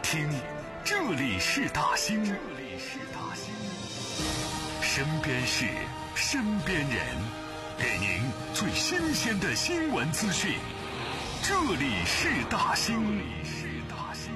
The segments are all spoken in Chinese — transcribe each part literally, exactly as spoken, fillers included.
听，这里是大兴，这里是大兴，身边事，身边人，给您最新鲜的新闻资讯。这里是大兴，这里是大兴。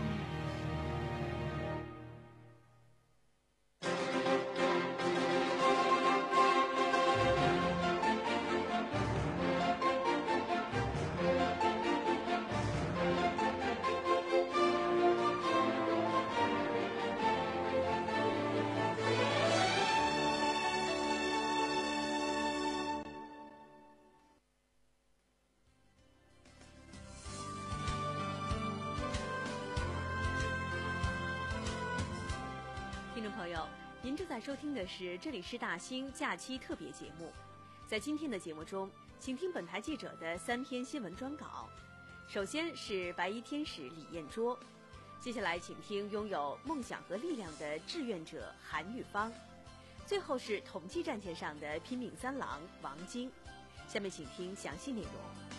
听众朋友，您正在收听的是这里是大兴假期特别节目。在今天的节目中，请听本台记者的三篇新闻专稿。首先是白衣天使李艳卓，接下来请听拥有梦想和力量的志愿者韩玉芳，最后是统计战线上的拼命三郎王晶。下面请听详细内容。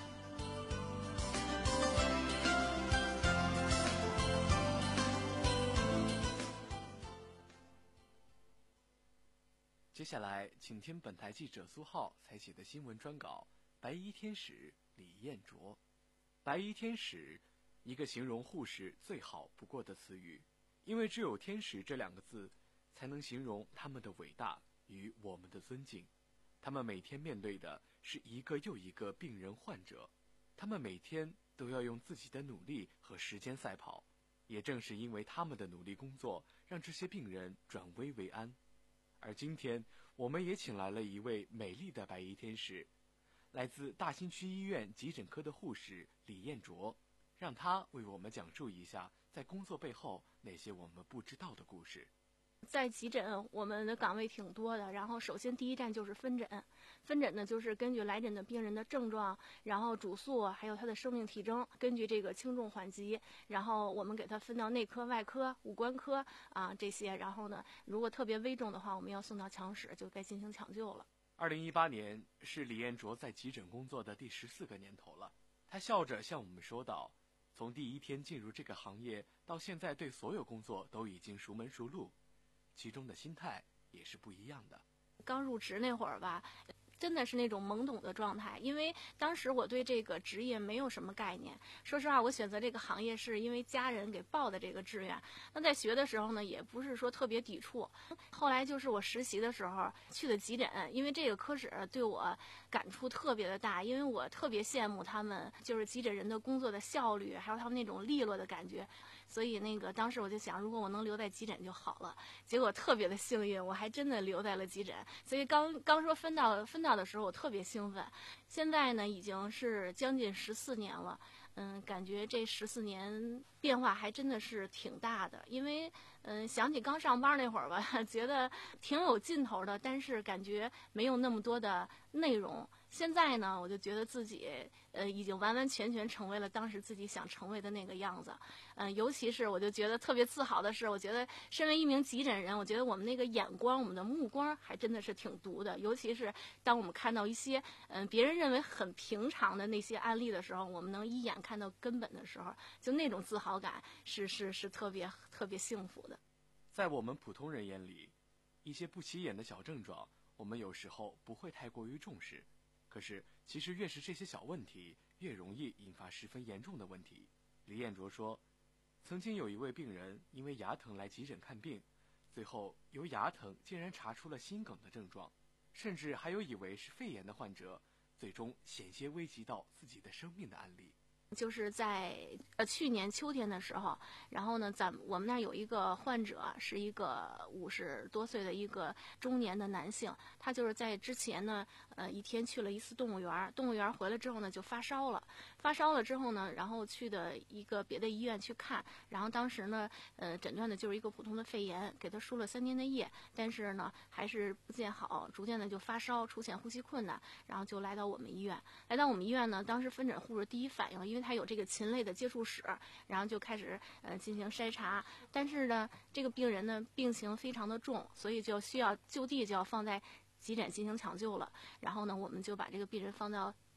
接下来，请听本台记者苏浩采写的新闻专稿《白衣天使李艳卓》。白衣天使，一个形容护士最好不过的词语，因为只有天使这两个字，才能形容他们的伟大与我们的尊敬。他们每天面对的是一个又一个病人患者，他们每天都要用自己的努力和时间赛跑。也正是因为他们的努力工作，让这些病人转危为安。而今天，我们也请来了一位美丽的白衣天使，来自大兴区医院急诊科的护士李艳卓，让她为我们讲述一下在工作背后那些我们不知道的故事。 在急诊，我们的岗位挺多的。然后，首先第一站就是分诊。分诊呢，就是根据来诊的病人的症状，然后主诉，还有他的生命体征，根据这个轻重缓急，然后我们给他分到内科、外科、五官科啊这些。然后呢，如果特别危重的话，我们要送到强室，就该进行抢救了。 二零一八年是李艳卓在急诊工作的第十四个年头了。她笑着向我们说道：“从第一天进入这个行业到现在，对所有工作都已经熟门熟路。”其中的心态也是不一样的。 刚入职那会儿吧，真的是那种懵懂的状态，因为当时我对这个职业没有什么概念。说实话，我选择这个行业是因为家人给报的这个志愿。那在学的时候呢，也不是说特别抵触。后来就是我实习的时候去的急诊，因为这个科室对我感触特别的大，因为我特别羡慕他们就是急诊人的工作的效率，还有他们那种利落的感觉。所以那个当时我就想，如果我能留在急诊就好了。结果特别的幸运，我还真的留在了急诊。所以刚刚说分到分到的时候，我特别兴奋。现在呢，已经是将近十四年了。嗯，感觉这十四年变化还真的是挺大的。因为嗯，想起刚上班那会儿吧，觉得挺有劲头的，但是感觉没有那么多的内容。现在呢，我就觉得自己呃已经完完全全成为了当时自己想成为的那个样子。嗯、呃，尤其是我就觉得特别自豪的是，我觉得身为一名急诊人，我觉得我们那个眼光，我们的目光还真的是挺毒的。尤其是当我们看到一些嗯、呃、别人认为很平常的那些案例的时候，我们能一眼看到根本的时候，就那种自豪感是是是特别特别幸福的。 在我们普通人眼里，一些不起眼的小症状，我们有时候不会太过于重视。可是，其实越是这些小问题，越容易引发十分严重的问题。李艳卓说，曾经有一位病人因为牙疼来急诊看病，最后由牙疼竟然查出了心梗的症状，甚至还有以为是肺炎的患者，最终险些危及到自己的生命的案例。 就是在呃去年秋天的时候，然后呢，咱我们那儿有一个患者，是一个五十多岁的一个中年的男性，他就是在之前呢，呃一天去了一次动物园，动物园回来之后呢就发烧了，发烧了之后呢，然后去的一个别的医院去看，然后当时呢，呃诊断的就是一个普通的肺炎，给他输了三天的液，但是呢还是不见好，逐渐的就发烧，出现呼吸困难，然后就来到我们医院，来到我们医院呢，当时分诊护士第一反应，因为他有这个禽类的接触史，然后就开始呃进行筛查。但是呢，这个病人呢病情非常的重，所以就需要就地就要放在急诊进行抢救了。然后呢，我们就把这个病人放到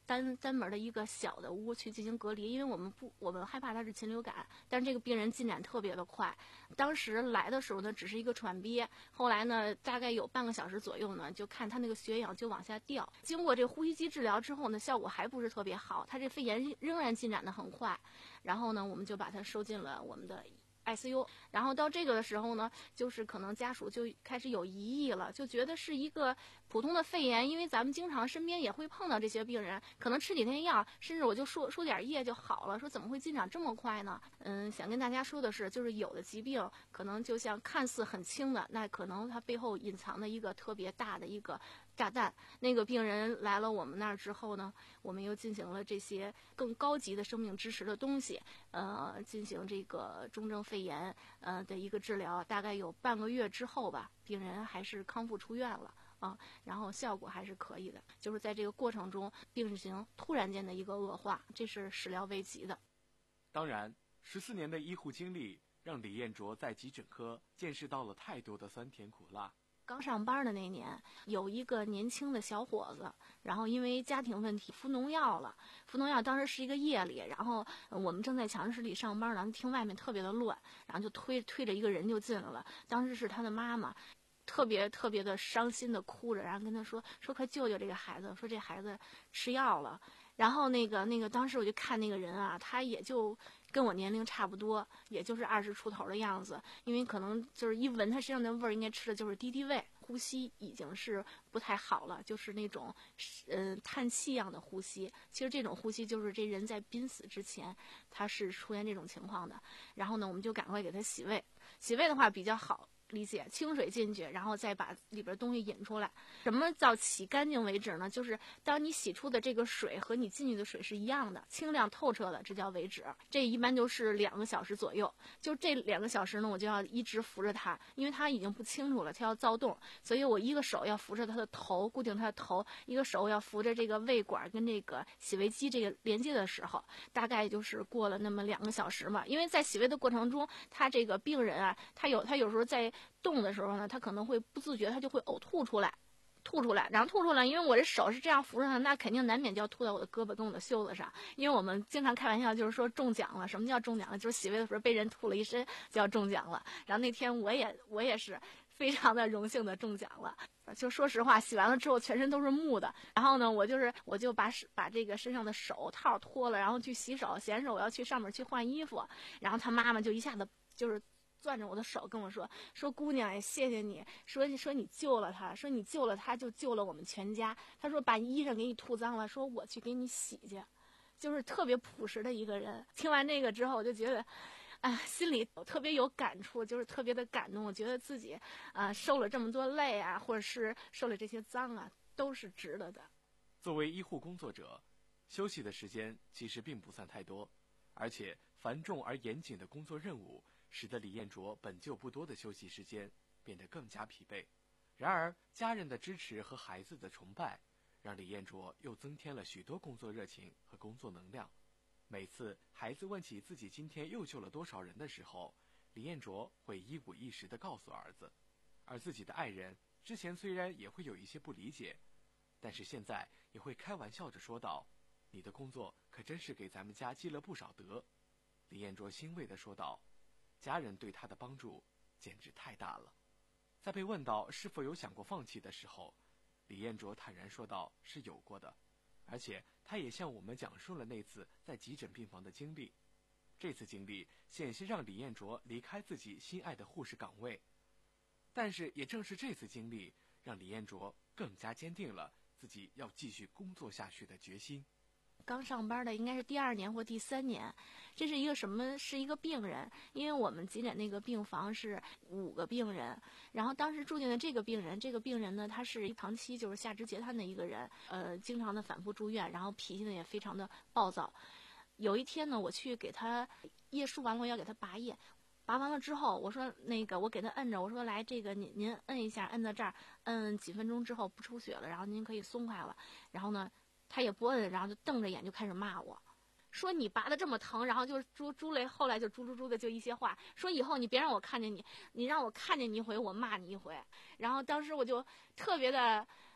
单单门的一个小的屋去进行隔离，因为我们不我们害怕他是禽流感，但是这个病人进展特别的快。当时来的时候呢，只是一个喘憋，后来呢，大概有半个小时左右呢，就看他那个血氧就往下掉。经过这个呼吸机治疗之后呢，效果还不是特别好，他这肺炎仍然进展的很快。然后呢，我们就把他收进了我们的I C U， 然后到这个的时候呢，就是可能家属就开始有疑义了，就觉得是一个普通的肺炎，因为咱们经常身边也会碰到这些病人，可能吃几天药，甚至我就输输点液就好了，说怎么会进展这么快呢？嗯，想跟大家说的是，就是有的疾病可能就像看似很轻的，那可能它背后隐藏的一个特别大的一个炸弹。那个病人来了我们那儿之后呢，我们又进行了这些更高级的生命支持的东西，呃，进行这个重症肺炎呃的一个治疗，大概有半个月之后吧，病人还是康复出院了啊，然后效果还是可以的。就是在这个过程中，病情突然间的一个恶化，这是始料未及的。 当然，十四年的医护经历让李彦卓在急诊科见识到了太多的酸甜苦辣。 刚上班的那年，有一个年轻的小伙子，然后因为家庭问题服农药了。服农药当时是一个夜里，然后我们正在强室里上班呢，听外面特别的乱，然后就推推着一个人就进来了。当时是他的妈妈，特别特别的伤心的哭着，然后跟他说说快救救这个孩子，说这孩子吃药了。然后那个那个当时我就看那个人啊，他也就跟我年龄差不多，也就是二十出头的样子，因为可能就是一闻他身上的味儿，应该吃的就是敌敌畏，呼吸已经是不太好了，就是那种嗯、呃、叹气一样的呼吸。其实这种呼吸就是这人在濒死之前他是出现这种情况的。然后呢，我们就赶快给他洗胃，洗胃的话比较好理解，清水进去，然后再把里边东西引出来。什么叫洗干净为止呢？就是当你洗出的这个水和你进去的水是一样的，清亮透彻的，这叫为止。这一般就是两个小时左右。就这两个小时呢，我就要一直扶着他，因为他已经不清楚了，他要躁动，所以我一个手要扶着他的头，固定他的头，一个手要扶着这个胃管跟这个洗胃机这个连接的时候，大概就是过了那么两个小时嘛。因为在洗胃的过程中，他这个病人啊，他有他有时候在动的时候呢，他可能会不自觉，他就会呕吐出来，吐出来，然后吐出来，因为我这手是这样扶着他，那肯定难免就要吐到我的胳膊跟我的袖子上。因为我们经常开玩笑，就是说中奖了。什么叫中奖了？就是洗胃的时候被人吐了一身，就要中奖了。然后那天我也我也是非常的荣幸的中奖了。就说实话，洗完了之后全身都是木的。然后呢，我就是我就把把这个身上的手套脱了，然后去洗手，洗完手我要去上面去换衣服。然后他妈妈就一下子就是攥着我的手跟我说说姑娘也谢谢你，说说你救了他，说你救了他就救了我们全家。他说把衣裳给你吐脏了，说我去给你洗去。就是特别朴实的一个人。听完这个之后，我就觉得啊，心里特别有感触，就是特别的感动。我觉得自己啊、呃、受了这么多累啊，或者是受了这些脏啊，都是值得的。 作为医护工作者，休息的时间其实并不算太多，而且繁重而严谨的工作任务使得李彦卓本就不多的休息时间变得更加疲惫。然而，家人的支持和孩子的崇拜，让李彦卓又增添了许多工作热情和工作能量。每次孩子问起自己今天又救了多少人的时候，李彦卓会一五一十地告诉儿子。而自己的爱人之前虽然也会有一些不理解，但是现在也会开玩笑着说道：“你的工作可真是给咱们家积了不少德。”李彦卓欣慰地说道：“家人对他的帮助简直太大了。”在被问到是否有想过放弃的时候，李彦卓坦然说道：“是有过的。”而且他也向我们讲述了那次在急诊病房的经历。这次经历险些让李彦卓离开自己心爱的护士岗位，但是也正是这次经历，让李彦卓更加坚定了自己要继续工作下去的决心。 刚上班的应该是第二年或第三年，这是一个什么？是一个病人，因为我们急诊那个病房是五个病人，然后当时住进的这个病人，这个病人呢，他是长期就是下肢截瘫的一个人，呃，经常的反复住院，然后脾气呢也非常的暴躁。有一天呢，我去给他叶输完了，我要给他拔叶。拔完了之后，我说那个我给他摁着，我说来这个您您摁一下，摁到这儿，摁几分钟之后不出血了，然后您可以松开了。然后呢，他也不摁，然后就瞪着眼就开始骂我，说你拔的这么疼，然后就是猪猪类，后来就猪猪猪的就一些话，说以后你别让我看见你，你让我看见你一回，我骂你一回。然后当时我就特别的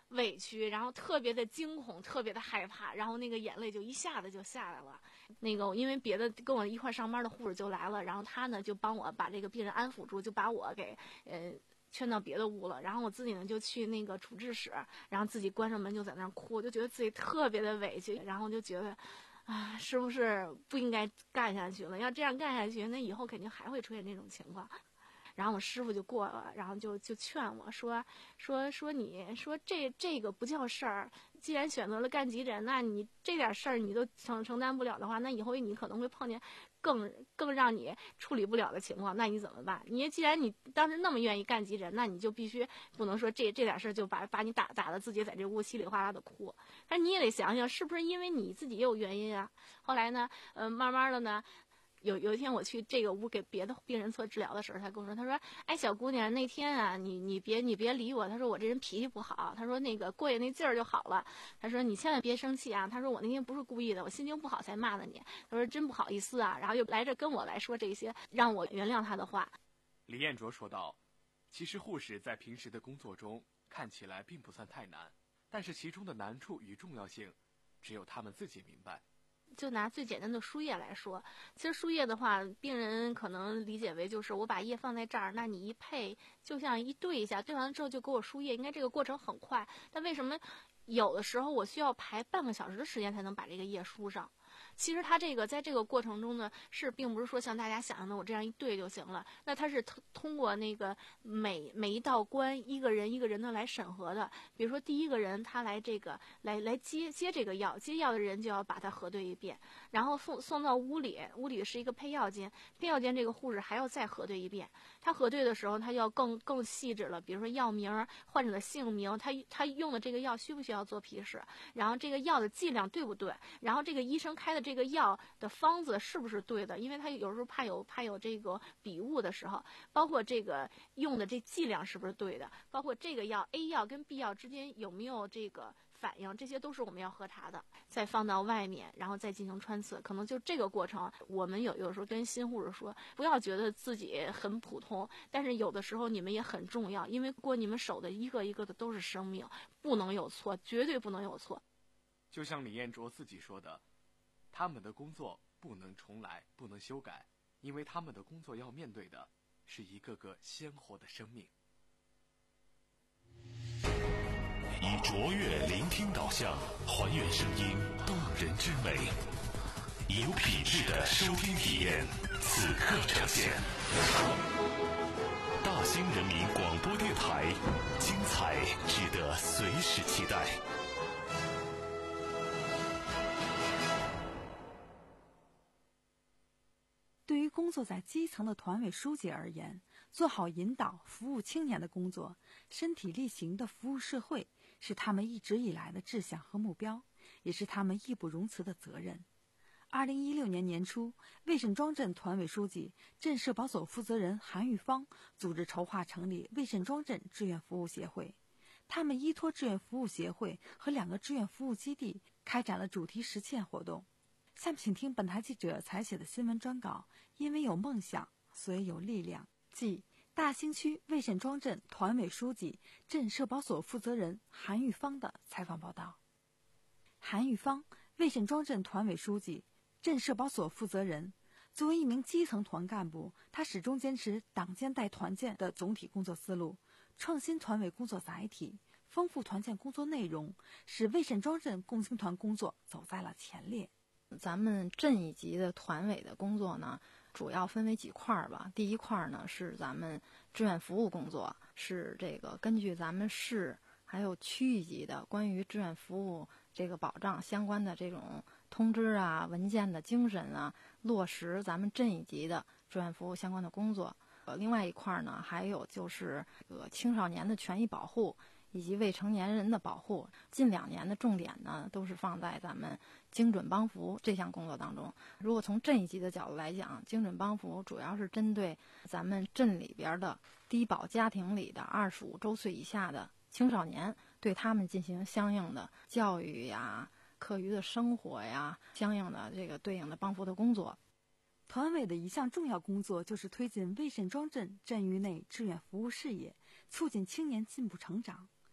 委屈，然后特别的惊恐，特别的害怕，然后那个眼泪就一下子就下来了。那个因为别的跟我一块上班的护士就来了，然后他呢就帮我把这个病人安抚住，就把我给呃劝到别的屋了，然后我自己呢就去那个处置室，然后自己关上门就在那儿哭，就觉得自己特别的委屈，然后就觉得啊，是不是不应该干下去了？要这样干下去，那以后肯定还会出现这种情况。然后我师傅就过了，然后就就劝我说说说你说这这个不叫事儿，既然选择了干急诊，那你这点事儿你都承承担不了的话，那以后你可能会碰见更更让你处理不了的情况，那你怎么办？你既然你当时那么愿意干急诊，那你就必须不能说这这点事儿就把把你打打的自己在这屋稀里哗啦的哭。但你也得想想，是不是因为你自己也有原因啊？后来呢，呃，慢慢的呢。有有一天我去这个屋给别的病人做治疗的时候，他跟我说，他说，哎，小姑娘，那天啊，你你别你别理我，他说我这人脾气不好，他说那个过去那劲儿就好了，他说你千万别生气啊，他说我那天不是故意的，我心情不好才骂的你，他说真不好意思啊，然后又来这跟我来说这些让我原谅他的话。 李彦卓说道，其实护士在平时的工作中看起来并不算太难，但是其中的难处与重要性只有他们自己明白。 就拿最简单的输液来说，其实输液的话，病人可能理解为就是我把液放在这儿，那你一配就像一对一下，对完了之后就给我输液，应该这个过程很快。但为什么有的时候我需要排半个小时的时间才能把这个液输上？其实它这个在这个过程中呢，是并不是说像大家想象的我这样一对就行了。那它是通通过那个每每一道关一个人一个人的来审核的。比如说第一个人他来这个来来接接这个药，接药的人就要把它核对一遍，然后送送到屋里，屋里是一个配药间，配药间这个护士还要再核对一遍。他核对的时候，他要更更细致了，比如说药名、患者的姓名，他他用的这个药需不需要做批示，然后这个药的剂量对不对，然后这个医生开的这个药的方子是不是对的，因为他有时候怕有怕有这个笔误的时候，包括这个用的这剂量是不是对的，包括这个药 A 药跟 B 药之间有没有这个反应，这些都是我们要核查的，再放到外面，然后再进行穿刺。可能就这个过程，我们有有时候跟新护士说，不要觉得自己很普通，但是有的时候你们也很重要，因为过你们手的一个一个的都是生命，不能有错，绝对不能有错。 就像李彦卓自己说的，他们的工作不能重来，不能修改，因为他们的工作要面对的是一个个鲜活的生命。 以卓越聆听导向，还原声音动人之美，以有品质的收听体验，此刻呈现。大兴人民广播电台，精彩值得随时期待。 对于工作在基层的团委书记而言，做好引导、服务青年的工作，身体力行的服务社会，是他们一直以来的志向和目标，也是他们义不容辞的责任。二零一六年年初，魏沈庄镇团委书记、镇社保所负责人韩玉芳组织筹划成立魏沈庄镇志愿服务协会。他们依托志愿服务协会和两个志愿服务基地，开展了主题实践活动。下面请听本台记者采写的新闻专稿，因为有梦想，所以有力量，即大兴区魏沈庄镇团委书记、镇社保所负责人韩玉芳的采访报道。韩玉芳，魏沈庄镇团委书记、镇社保所负责人。作为一名基层团干部，他始终坚持党建带团建的总体工作思路，创新团委工作载体，丰富团建工作内容，使魏沈庄镇共青团工作走在了前列。 咱们镇一级的团委的工作呢，主要分为几块儿吧。第一块呢是咱们志愿服务工作，是这个根据咱们市还有区一级的关于志愿服务这个保障相关的这种通知啊、文件的精神啊，落实咱们镇一级的志愿服务相关的工作。呃，另外一块呢，还有就是呃青少年的权益保护以及未成年人的保护。近两年的重点呢，都是放在咱们精准帮扶这项工作当中。如果从镇一级的角度来讲，精准帮扶主要是针对咱们镇里边的低保家庭里的二十五周岁以下的青少年，对他们进行相应的教育呀、课余的生活呀，相应的这个对应的帮扶的工作。 团委的一项重要工作就是推进魏沈庄镇镇域内志愿服务事业，促进青年进步成长。在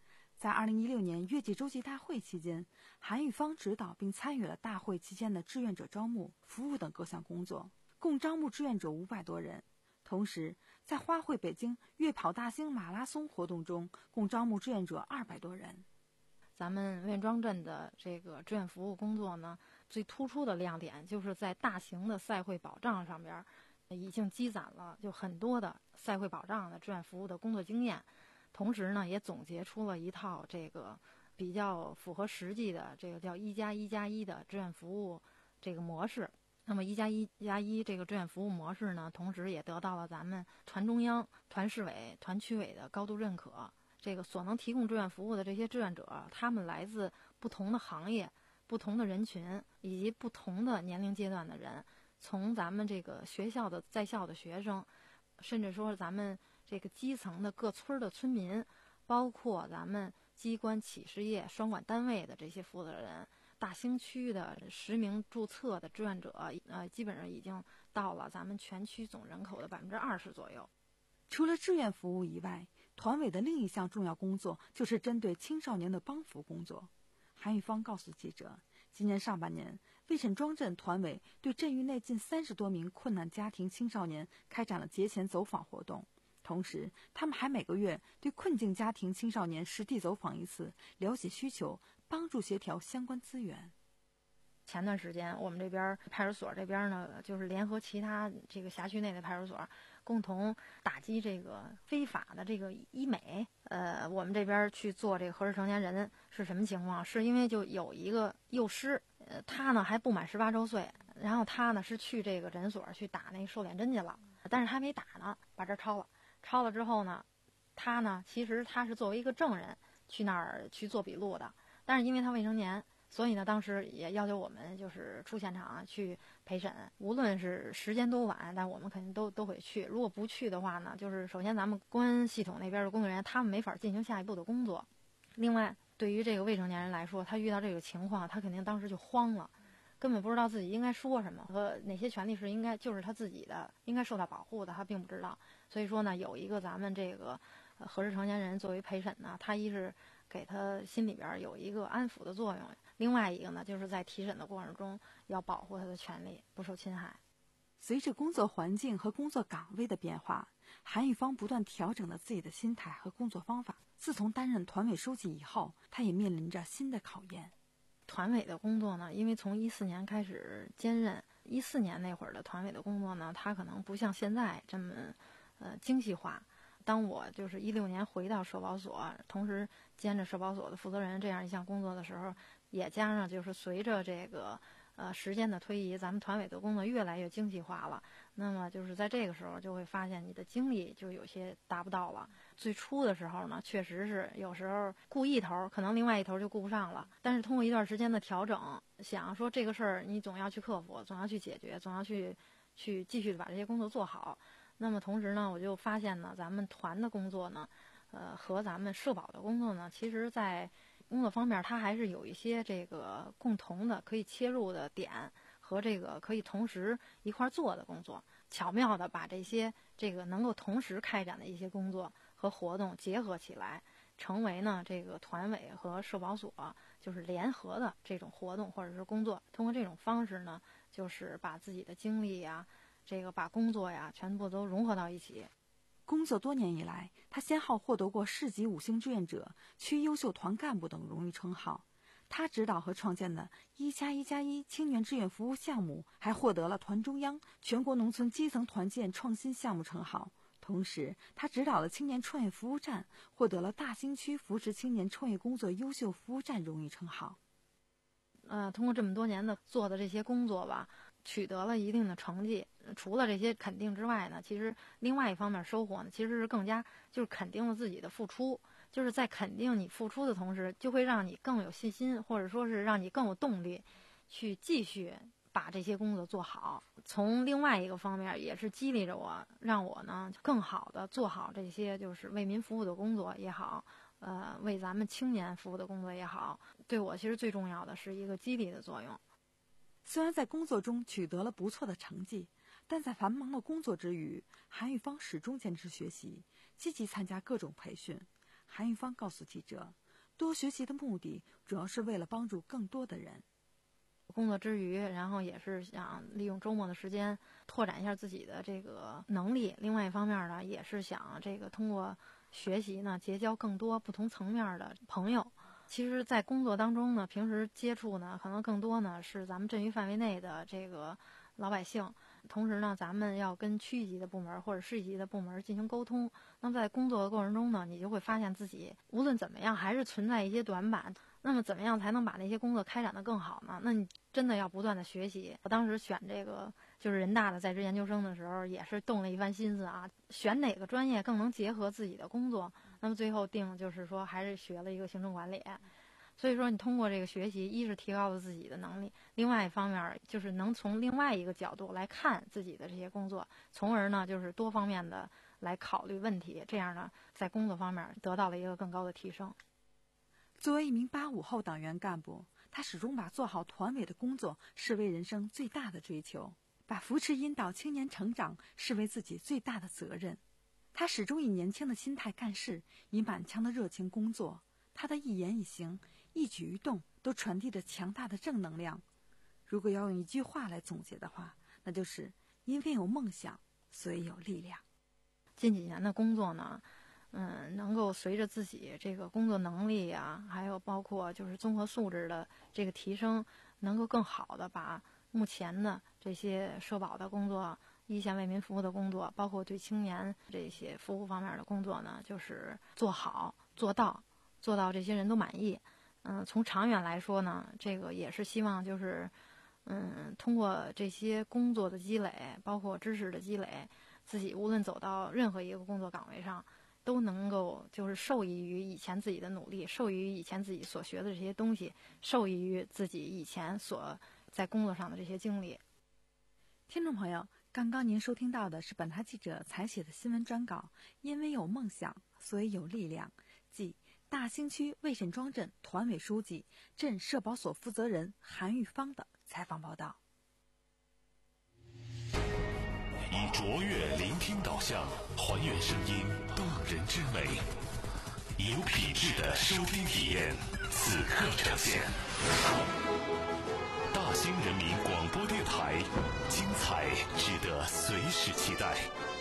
在二零一六年月季洲际大会期间，韩玉芳指导并参与了大会期间的志愿者招募、服务等各项工作，共招募志愿者五百多人。同时，在花卉北京月跑大兴马拉松活动中，共招募志愿者二百多人。 咱们魏庄镇的这个志愿服务工作呢，最突出的亮点就是在大型的赛会保障上边，已经积攒了就很多的赛会保障的志愿服务的工作经验，同时呢，也总结出了一套这个比较符合实际的这个叫一加一加一的志愿服务这个模式。那么一加一加一这个志愿服务模式呢，同时也得到了咱们团中央、团市委、团区委的高度认可。这个所能提供志愿服务的这些志愿者，他们来自不同的行业、不同的人群以及不同的年龄阶段的人，从咱们这个学校的在校的学生，甚至说咱们这个基层的各村的村民，包括咱们机关企事业双管单位的这些负责人，大兴区的实名注册的志愿者，呃，基本上已经到了咱们全区总人口的百分之二十左右。 除了志愿服务以外，团委的另一项重要工作就是针对青少年的帮扶工作。韩玉芳告诉记者，今年上半年，魏沈庄镇团委对镇域内近三十多名困难家庭青少年开展了节前走访活动，同时他们还每个月对困境家庭青少年实地走访一次，了解需求，帮助协调相关资源。 前段时间我们这边派出所这边呢，就是联合其他这个辖区内的派出所，共同打击这个非法的这个医美。呃，我们这边去做这个合适成年人是什么情况？是因为就有一个幼师，呃，他呢还不满十八周岁，然后他呢是去这个诊所去打那个瘦脸针去了，但是还没打呢，把这抄了。抄了之后呢，他呢其实他是作为一个证人去那儿去做笔录的，但是因为他未成年。所以呢，当时也要求我们就是出现场去陪审，无论是时间多晚，但我们肯定都都会去。如果不去的话呢，就是首先咱们公安系统那边的工作人员他们没法进行下一步的工作。另外，对于这个未成年人来说，他遇到这个情况，他肯定当时就慌了，根本不知道自己应该说什么和哪些权利是应该就是他自己的，应该受到保护的，他并不知道。所以说呢，有一个咱们这个呃合适成年人作为陪审呢，他一是给他心里边有一个安抚的作用。另外一个呢，就是在提审的过程中要保护他的权利不受侵害。 随着工作环境和工作岗位的变化，韩玉芳不断调整了自己的心态和工作方法。自从担任团委书记以后，他也面临着新的考验。 团委的工作呢，因为从一四年开始兼任，一四年那会儿的团委的工作呢，它可能不像现在这么呃精细化。当我就是一六年回到社保所，同时兼着社保所的负责人这样一项工作的时候，也加上就是随着这个呃时间的推移，咱们团委的工作越来越精细化了。那么就是在这个时候就会发现你的精力就有些达不到了。最初的时候呢，确实是有时候顾一头，可能另外一头就顾不上了。但是通过一段时间的调整，想说这个事儿你总要去克服，总要去解决，总要去去继续把这些工作做好。那么同时呢，我就发现呢，咱们团的工作呢，呃，和咱们社保的工作呢，其实在工作方面它还是有一些这个共同的可以切入的点和这个可以同时一块做的工作，巧妙的把这些这个能够同时开展的一些工作和活动结合起来，成为呢这个团委和社保所就是联合的这种活动或者是工作。通过这种方式呢，就是把自己的精力呀，这个把工作呀全部都融合到一起。 工作多年以来，他先后获得过市级五星志愿者、区优秀团干部等荣誉称号。他指导和创建的一加一加一青年志愿服务项目，还获得了团中央全国农村基层团建创新项目称号。同时，他指导了青年创业服务站，获得了大兴区扶持青年创业工作优秀服务站荣誉称号。 呃，通过这么多年的做的这些工作吧，取得了一定的成绩。除了这些肯定之外呢，其实另外一方面收获呢，其实是更加就是肯定了自己的付出。就是在肯定你付出的同时，就会让你更有信心，或者说是让你更有动力，去继续把这些工作做好。从另外一个方面，也是激励着我，让我呢更好的做好这些就是为民服务的工作也好，呃，为咱们青年服务的工作也好，对我其实最重要的是一个激励的作用。 虽然在工作中取得了不错的成绩，但在繁忙的工作之余，韩玉芳始终坚持学习，积极参加各种培训。韩玉芳告诉记者， 多学习的目的主要是为了帮助更多的人。 工作之余，然后也是想利用周末的时间拓展一下自己的这个能力。另外一方面呢，也是想这个通过学习呢，结交更多不同层面的朋友。其实，在工作当中呢，平时接触呢，可能更多呢是咱们镇域范围内的这个老百姓。同时呢，咱们要跟区域级的部门或者市级的部门进行沟通。那么在工作的过程中呢，你就会发现自己无论怎么样，还是存在一些短板。那么怎么样才能把那些工作开展得更好呢？那你真的要不断的学习。我当时选这个就是人大的在职研究生的时候，也是动了一番心思啊，选哪个专业更能结合自己的工作。那么最后定就是说，还是学了一个行政管理。所以说，你通过这个学习，一是提高了自己的能力，另外一方面就是能从另外一个角度来看自己的这些工作，从而呢就是多方面的来考虑问题，这样呢在工作方面得到了一个更高的提升。 作为一名八五后党员干部，他始终把做好团委的工作视为人生最大的追求，把扶持引导青年成长视为自己最大的责任。他始终以年轻的心态干事，以满腔的热情工作。他的一言一行、一举一动都传递着强大的正能量。如果要用一句话来总结的话，那就是因为有梦想，所以有力量。 近几年的工作呢，嗯，能够随着自己这个工作能力啊，还有包括就是综合素质的这个提升，能够更好的把目前的这些社保的工作、一线为民服务的工作，包括对青年这些服务方面的工作呢，就是做好做到。做到这些人都满意。嗯，从长远来说呢，这个也是希望就是，嗯，通过这些工作的积累，包括知识的积累，自己无论走到任何一个工作岗位上，都能够就是受益于以前自己的努力，受益于以前自己所学的这些东西，受益于自己以前所在工作上的这些经历。 听众朋友，刚刚您收听到的是本台记者采写的新闻专稿，因为有梦想，所以有力量，即大兴区魏沈庄镇团委书记、镇社保所负责人韩玉芳的采访报道。 以卓越聆听导向，还原声音动人之美，有品质的收听体验，此刻呈现。大兴人民广播电台，精彩值得随时期待。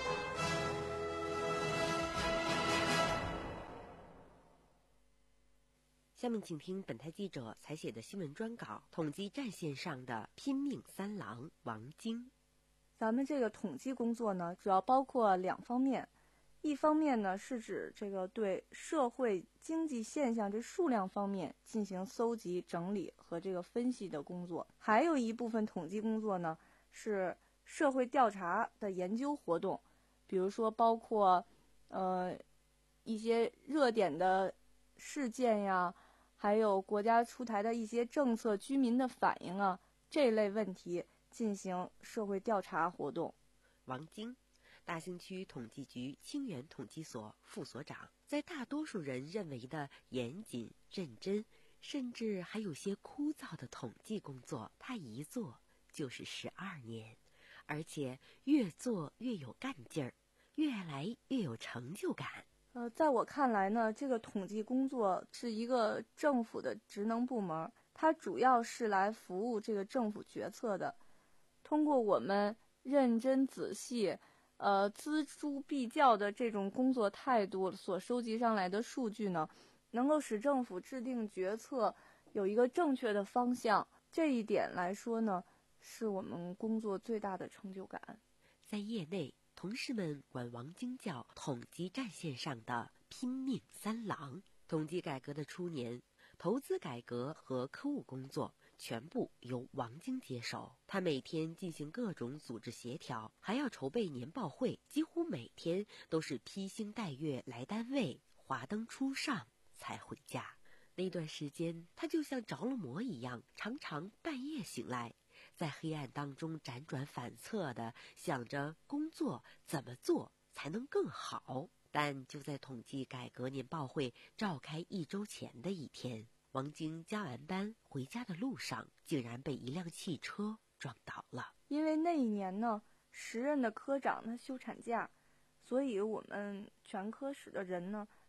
下面请听本台记者采写的新闻专稿，统计战线上的拼命三郎王晶。 咱们这个统计工作呢，主要包括两方面，一方面呢是指这个对社会经济现象这数量方面进行搜集、整理和这个分析的工作，还有一部分统计工作呢是社会调查的研究活动，比如说包括呃一些热点的事件呀，还有国家出台的一些政策、居民的反应啊，这类问题进行社会调查活动。 王晶，大兴区统计局清源统计所副所长，在大多数人认为的严谨、认真，甚至还有些枯燥的统计工作，他一做就是十二年，而且越做越有干劲儿，越来越有成就感。 呃，在我看来呢，这个统计工作是一个政府的职能部门，它主要是来服务这个政府决策的。通过我们认真仔细、呃锱铢必较的这种工作态度所收集上来的数据呢，能够使政府制定决策有一个正确的方向。这一点来说呢，是我们工作最大的成就感。 在业内，同事们管王晶叫统计战线上的拼命三郎。统计改革的初年，投资改革和科务工作全部由王晶接手。他每天进行各种组织协调，还要筹备年报会，几乎每天都是披星戴月来单位，华灯初上才回家。那段时间，他就像着了魔一样，常常半夜醒来，在黑暗当中辗转反侧地想着工作怎么做才能更好。但就在统计改革年报会召开一周前的一天，王晶加完班回家的路上，竟然被一辆汽车撞倒了。 因为那一年呢，时任的科长他休产假，所以我们全科室的人呢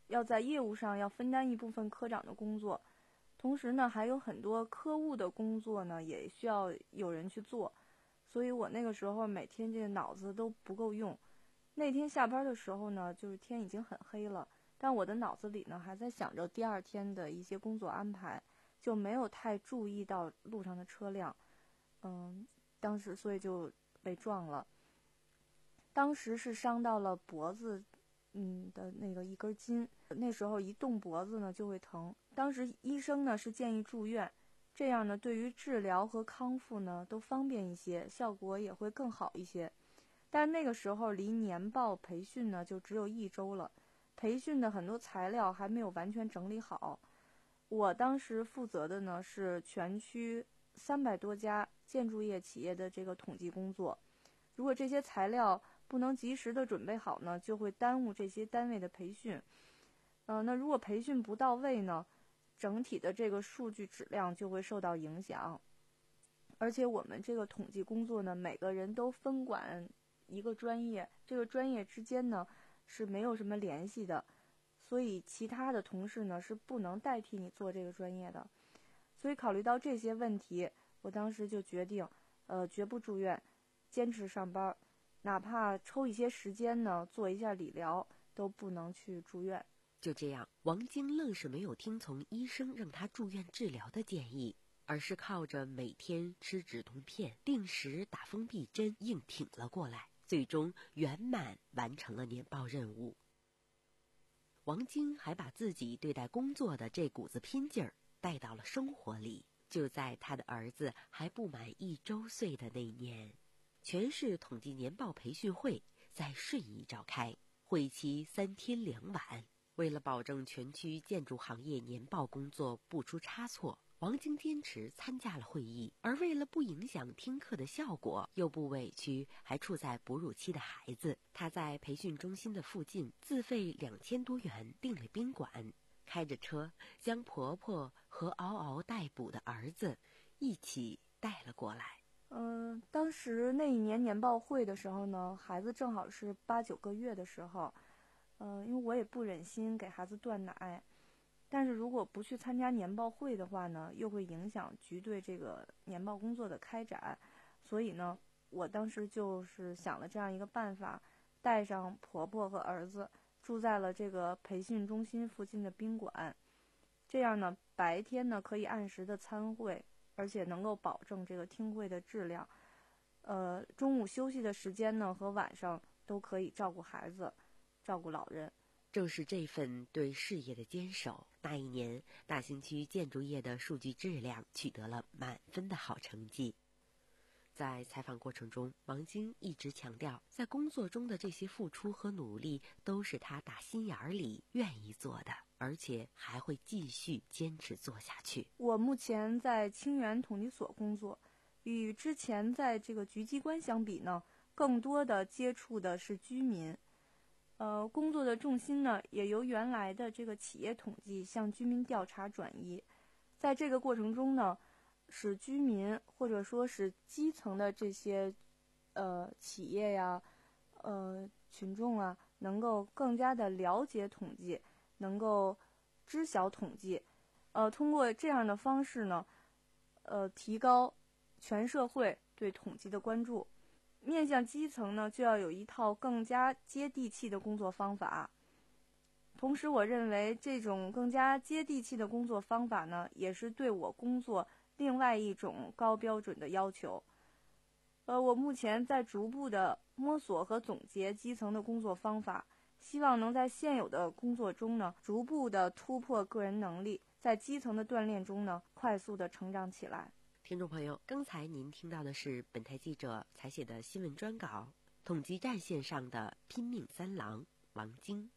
要在业务上要分担一部分科长的工作，同时呢，还有很多科务的工作呢，也需要有人去做。所以我那个时候每天这个脑子都不够用。那天下班的时候呢，就是天已经很黑了，但我的脑子里呢还在想着第二天的一些工作安排，就没有太注意到路上的车辆。嗯，当时所以就被撞了。当时是伤到了脖子，嗯的那个一根筋，那时候一动脖子呢就会疼。当时医生呢是建议住院，这样呢对于治疗和康复呢都方便一些，效果也会更好一些。但那个时候离年报培训呢就只有一周了，培训的很多材料还没有完全整理好。我当时负责的呢是全区三百多家建筑业企业的这个统计工作，如果这些材料不能及时的准备好呢，就会耽误这些单位的培训。呃，那如果培训不到位呢，整体的这个数据质量就会受到影响。而且我们这个统计工作呢，每个人都分管一个专业，这个专业之间呢是没有什么联系的，所以其他的同事呢是不能代替你做这个专业的。所以考虑到这些问题，我当时就决定，呃，绝不住院，坚持上班，哪怕抽一些时间呢，做一下理疗，都不能去住院。 就这样，王晶愣是没有听从医生让他住院治疗的建议，而是靠着每天吃止痛片、定时打封闭针硬挺了过来，最终圆满完成了年报任务。王晶还把自己对待工作的这股子拼劲儿带到了生活里。就在他的儿子还不满一周岁的那年，全市统计年报培训会在顺义召开，会期三天两晚。为了保证全区建筑行业年报工作不出差错，王晶坚持参加了会议，而为了不影响听课的效果，又不委屈还处在哺乳期的孩子，他在培训中心的附近自费两千多元订了宾馆，开着车将婆婆和嗷嗷待哺的儿子一起带了过来。 嗯、呃，当时那一年年报会的时候呢，孩子正好是八九个月的时候，嗯、呃，因为我也不忍心给孩子断奶，但是如果不去参加年报会的话呢，又会影响局对这个年报工作的开展，所以呢，我当时就是想了这样一个办法，带上婆婆和儿子，住在了这个培训中心附近的宾馆，这样呢，白天呢可以按时的参会，而且能够保证这个听会的质量。呃，中午休息的时间呢和晚上都可以照顾孩子，照顾老人。 正是这份对事业的坚守，那一年大兴区建筑业的数据质量取得了满分的好成绩。在采访过程中，王晶一直强调，在工作中的这些付出和努力都是他打心眼里愿意做的，而且还会继续坚持做下去。 我目前在清源统计所工作，与之前在这个局机关相比呢，更多的接触的是居民。呃，工作的重心呢，也由原来的这个企业统计向居民调查转移。在这个过程中呢，使居民或者说是基层的这些呃企业呀、呃群众啊，能够更加的了解统计，能够知晓统计。呃，通过这样的方式呢，呃，提高全社会对统计的关注。面向基层呢，就要有一套更加接地气的工作方法。同时，我认为这种更加接地气的工作方法呢，也是对我工作另外一种高标准的要求。呃，我目前在逐步的摸索和总结基层的工作方法，希望能在现有的工作中呢，逐步的突破个人能力，在基层的锻炼中呢，快速的成长起来。 听众朋友，刚才您听到的是本台记者采写的新闻专稿，统计战线上的拼命三郎王晶。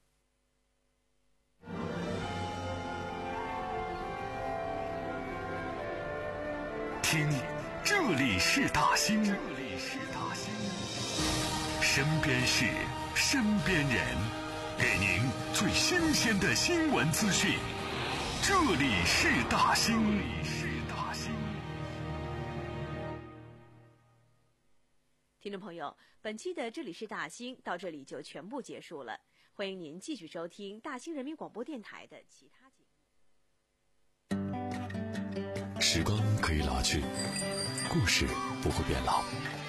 听，这里是大兴，这里是大兴，身边事，身边人，给您最新鲜的新闻资讯。这里是大兴，这里是大兴。 听众朋友，本期的这里是大兴到这里就全部结束了。 欢迎您继续收听大兴人民广播电台的其他节目。 时光可以老去，故事不会变老。